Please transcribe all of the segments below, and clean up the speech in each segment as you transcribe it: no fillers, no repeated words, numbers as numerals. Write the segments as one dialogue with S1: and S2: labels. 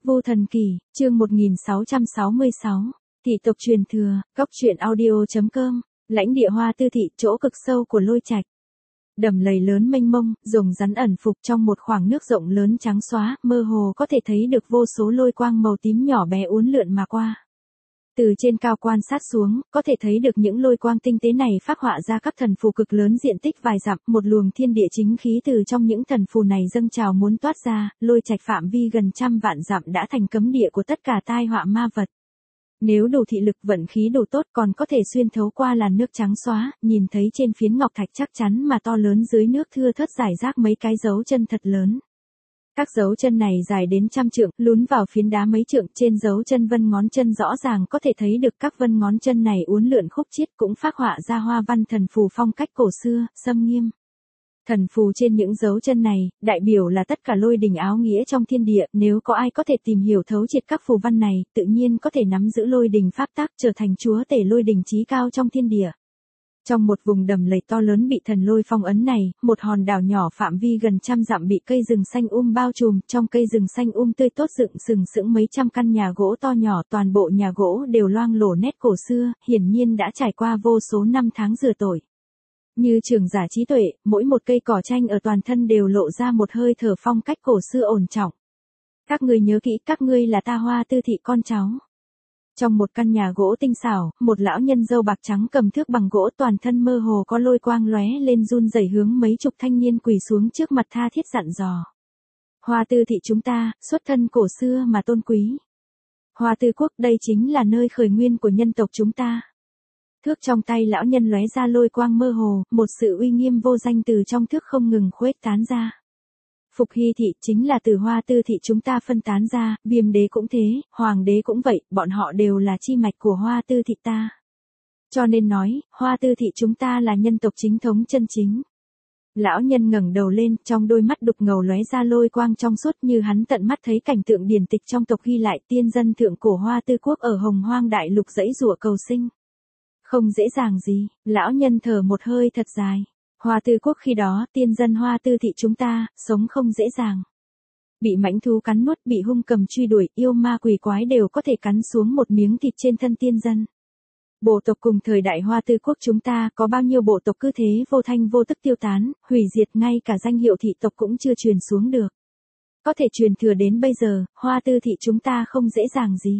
S1: Vô Thần Kỷ, chương 1666, thị tộc truyền thừa, góc truyện audio.com, lãnh địa Hoa Tư thị, chỗ cực sâu của Lôi Trạch. Đầm lầy lớn mênh mông, rồng rắn ẩn phục trong một khoảng nước rộng lớn trắng xóa, mơ hồ có thể thấy được vô số lôi quang màu tím nhỏ bé uốn lượn mà qua. Từ trên cao quan sát xuống, có thể thấy được những lôi quang tinh tế này phác họa ra các thần phù cực lớn diện tích vài dặm, một luồng thiên địa chính khí từ trong những thần phù này dâng trào muốn toát ra, Lôi Trạch phạm vi gần trăm vạn dặm đã thành cấm địa của tất cả tai họa ma vật. Nếu đủ thị lực vận khí đủ tốt còn có thể xuyên thấu qua làn nước trắng xóa, nhìn thấy trên phiến ngọc thạch chắc chắn mà to lớn dưới nước thưa thớt rải rác mấy cái dấu chân thật lớn. Các dấu chân này dài đến trăm trượng, lún vào phiến đá mấy trượng, trên dấu chân vân ngón chân rõ ràng có thể thấy được các vân ngón chân này uốn lượn khúc chiết cũng phác họa ra hoa văn thần phù phong cách cổ xưa, xâm nghiêm. Thần phù trên những dấu chân này, đại biểu là tất cả lôi đình áo nghĩa trong thiên địa, nếu có ai có thể tìm hiểu thấu triệt các phù văn này, tự nhiên có thể nắm giữ lôi đình pháp tắc trở thành chúa tể lôi đình chí cao trong thiên địa. Trong một vùng đầm lầy to lớn bị thần lôi phong ấn này, một hòn đảo nhỏ phạm vi gần trăm dặm bị cây rừng xanh bao trùm, trong cây rừng xanh tươi tốt dựng sừng sững mấy trăm căn nhà gỗ to nhỏ, toàn bộ nhà gỗ đều loang lổ nét cổ xưa, hiển nhiên đã trải qua vô số năm tháng rửa tội. Như trưởng giả trí tuệ, mỗi một cây cỏ tranh ở toàn thân đều lộ ra một hơi thở phong cách cổ xưa ổn trọng. Các ngươi nhớ kỹ, các ngươi là ta Hoa Tư thị con cháu. Trong một căn nhà gỗ tinh xảo, một lão nhân râu bạc trắng cầm thước bằng gỗ toàn thân mơ hồ có lôi quang lóe lên run rẩy hướng mấy chục thanh niên quỳ xuống trước mặt tha thiết dặn dò. Hoa Tư thị chúng ta, xuất thân cổ xưa mà tôn quý. Hoa Tư quốc đây chính là nơi khởi nguyên của nhân tộc chúng ta. Thước trong tay lão nhân lóe ra lôi quang mơ hồ, một sự uy nghiêm vô danh từ trong thước không ngừng khuếch tán ra. Phục Hy thị chính là từ Hoa Tư thị chúng ta phân tán ra, Viêm đế cũng thế, Hoàng đế cũng vậy, bọn họ đều là chi mạch của Hoa Tư thị ta. Cho nên nói, Hoa Tư thị chúng ta là nhân tộc chính thống chân chính. Lão nhân ngẩng đầu lên, trong đôi mắt đục ngầu lóe ra lôi quang trong suốt như hắn tận mắt thấy cảnh tượng điển tịch trong tộc ghi lại tiên dân thượng cổ Hoa Tư quốc ở Hồng Hoang đại lục dãy giụa cầu sinh. Không dễ dàng gì, lão nhân thở một hơi thật dài. Hoa Tư quốc khi đó, tiên dân Hoa Tư thị chúng ta, sống không dễ dàng. Bị mãnh thú cắn nuốt, bị hung cầm truy đuổi, yêu ma quỷ quái đều có thể cắn xuống một miếng thịt trên thân tiên dân. Bộ tộc cùng thời đại Hoa Tư quốc chúng ta, có bao nhiêu bộ tộc cứ thế vô thanh vô tức tiêu tán, hủy diệt, ngay cả danh hiệu thị tộc cũng chưa truyền xuống được. Có thể truyền thừa đến bây giờ, Hoa Tư thị chúng ta không dễ dàng gì.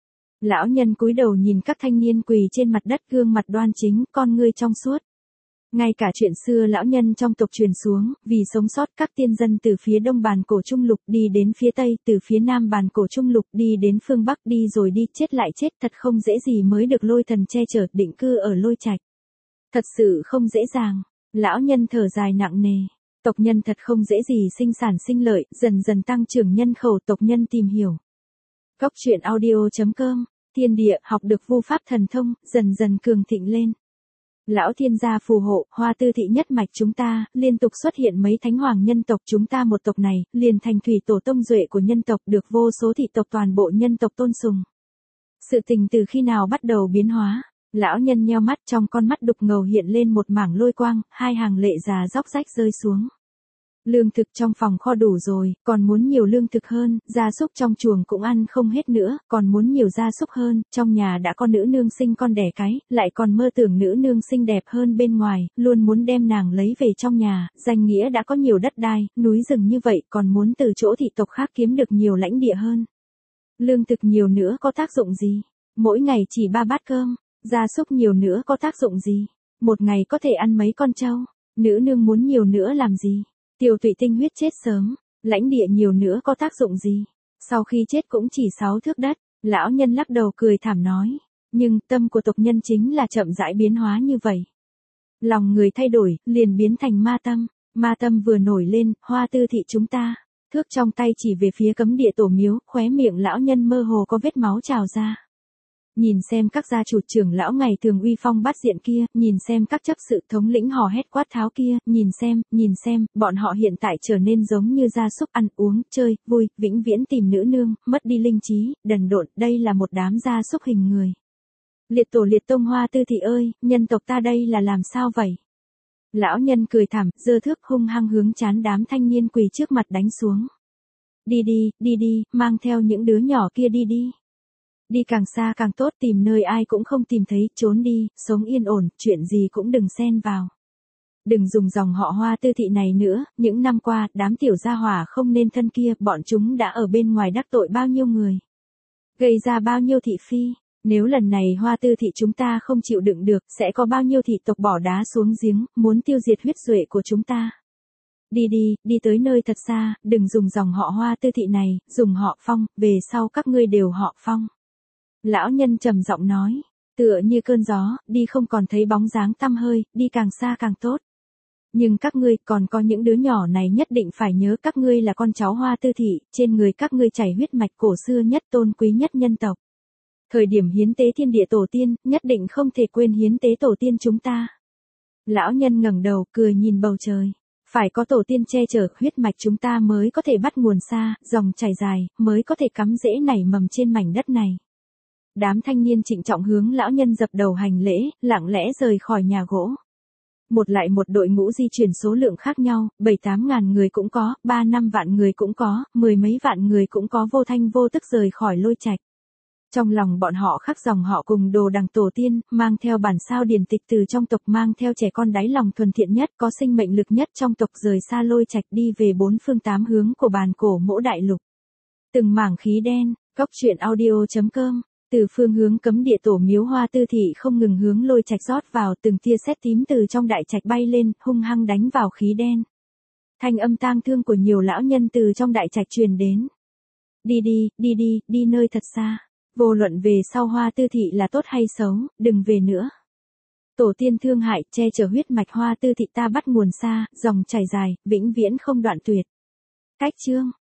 S1: Lão nhân cúi đầu nhìn các thanh niên quỳ trên mặt đất, gương mặt đoan chính, con ngươi trong suốt. Ngay cả chuyện xưa lão nhân trong tộc truyền xuống, vì sống sót các tiên dân từ phía đông bàn cổ trung lục đi đến phía tây, từ phía nam bàn cổ trung lục đi đến phương bắc, đi rồi đi, chết lại chết, thật không dễ gì mới được lôi thần che chở, định cư ở Lôi Trạch. Thật sự không dễ dàng. Lão nhân thở dài nặng nề. Tộc nhân thật không dễ gì sinh sản sinh lợi, dần dần tăng trưởng nhân khẩu, tộc nhân tìm hiểu. Góc truyện audio.com, thiên địa học được vu pháp thần thông, dần dần cường thịnh lên. Lão thiên gia phù hộ, Hoa Tư thị nhất mạch chúng ta, liên tục xuất hiện mấy thánh hoàng nhân tộc chúng ta, một tộc này, liền thành thủy tổ tông duệ của nhân tộc, được vô số thị tộc toàn bộ nhân tộc tôn sùng. Sự tình từ khi nào bắt đầu biến hóa? Lão nhân nheo mắt, trong con mắt đục ngầu hiện lên một mảng lôi quang, hai hàng lệ già róc rách rơi xuống. Lương thực trong phòng kho đủ rồi, còn muốn nhiều lương thực hơn, gia súc trong chuồng cũng ăn không hết nữa, còn muốn nhiều gia súc hơn, trong nhà đã có nữ nương sinh con đẻ cái, lại còn mơ tưởng nữ nương xinh đẹp hơn bên ngoài, luôn muốn đem nàng lấy về trong nhà, danh nghĩa đã có nhiều đất đai, núi rừng như vậy, còn muốn từ chỗ thị tộc khác kiếm được nhiều lãnh địa hơn. Lương thực nhiều nữa có tác dụng gì? Mỗi ngày chỉ 3 bát cơm, gia súc nhiều nữa có tác dụng gì? Một ngày có thể ăn mấy con trâu, nữ nương muốn nhiều nữa làm gì? Tiêu tụy tinh huyết chết sớm, lãnh địa nhiều nữa có tác dụng gì? Sau khi chết cũng chỉ 6 thước đất, lão nhân lắc đầu cười thảm nói. Nhưng tâm của tộc nhân chính là chậm rãi biến hóa như vậy. Lòng người thay đổi, liền biến thành ma tâm vừa nổi lên, Hoa Tư thị chúng ta. Thước trong tay chỉ về phía cấm địa tổ miếu, khóe miệng lão nhân mơ hồ có vết máu trào ra. Nhìn xem các gia chủ trưởng lão ngày thường uy phong bát diện kia, nhìn xem các chấp sự thống lĩnh hò hét quát tháo kia, nhìn xem, bọn họ hiện tại trở nên giống như gia súc ăn uống, chơi, vui, vĩnh viễn tìm nữ nương, mất đi linh trí, đần độn, đây là một đám gia súc hình người. Liệt tổ liệt tông Hoa Tư thị ơi, nhân tộc ta đây là làm sao vậy? Lão nhân cười thảm, giơ thước hung hăng hướng chán đám thanh niên quỳ trước mặt đánh xuống. Đi đi, đi đi, mang theo những đứa nhỏ kia đi đi. Đi càng xa càng tốt, tìm nơi ai cũng không tìm thấy, trốn đi, sống yên ổn, chuyện gì cũng đừng xen vào. Đừng dùng dòng họ Hoa Tư Thị này nữa, những năm qua, đám tiểu gia hỏa không nên thân kia, bọn chúng đã ở bên ngoài đắc tội bao nhiêu người. Gây ra bao nhiêu thị phi, nếu lần này Hoa Tư Thị chúng ta không chịu đựng được, sẽ có bao nhiêu thị tộc bỏ đá xuống giếng, muốn tiêu diệt huyết duệ của chúng ta. Đi đi, đi tới nơi thật xa, đừng dùng dòng họ Hoa Tư Thị này, dùng họ Phong, về sau các ngươi đều họ Phong. Lão nhân trầm giọng nói, tựa như cơn gió, đi không còn thấy bóng dáng tăm hơi, đi càng xa càng tốt. Nhưng các ngươi, còn có những đứa nhỏ này nhất định phải nhớ các ngươi là con cháu Hoa Tư Thị, trên người các ngươi chảy huyết mạch cổ xưa nhất tôn quý nhất nhân tộc. Thời điểm hiến tế thiên địa tổ tiên, nhất định không thể quên hiến tế tổ tiên chúng ta. Lão nhân ngẩng đầu, cười nhìn bầu trời. Phải có tổ tiên che chở, huyết mạch chúng ta mới có thể bắt nguồn xa, dòng chảy dài, mới có thể cắm rễ nảy mầm trên mảnh đất này. Đám thanh niên trịnh trọng hướng lão nhân dập đầu hành lễ, lặng lẽ rời khỏi nhà gỗ. Một lại một đội ngũ di chuyển số lượng khác nhau, 7-8 ngàn người cũng có, 3-5 vạn người cũng có, 10 mấy vạn người cũng có, vô thanh vô tức rời khỏi Lôi Trạch. Trong lòng bọn họ khắc dòng họ cùng đồ đằng tổ tiên, mang theo bản sao điển tịch từ trong tộc, mang theo trẻ con đáy lòng thuần thiện nhất, có sinh mệnh lực nhất trong tộc, rời xa Lôi Trạch đi về bốn phương tám hướng của bàn cổ Mỗ Đại Lục. Từng mảng khí đen, góc truyện audio.com. Từ phương hướng cấm địa tổ miếu Hoa Tư Thị không ngừng hướng Lôi Trạch rót vào, từng tia sét tím từ trong đại trạch bay lên, hung hăng đánh vào khí đen. Thanh âm tang thương của nhiều lão nhân từ trong đại trạch truyền đến. Đi đi, đi đi, đi nơi thật xa. Vô luận về sau Hoa Tư Thị là tốt hay xấu, đừng về nữa. Tổ tiên thương hại, che chở huyết mạch Hoa Tư Thị ta bắt nguồn xa, dòng chảy dài, vĩnh viễn không đoạn tuyệt. Cách chương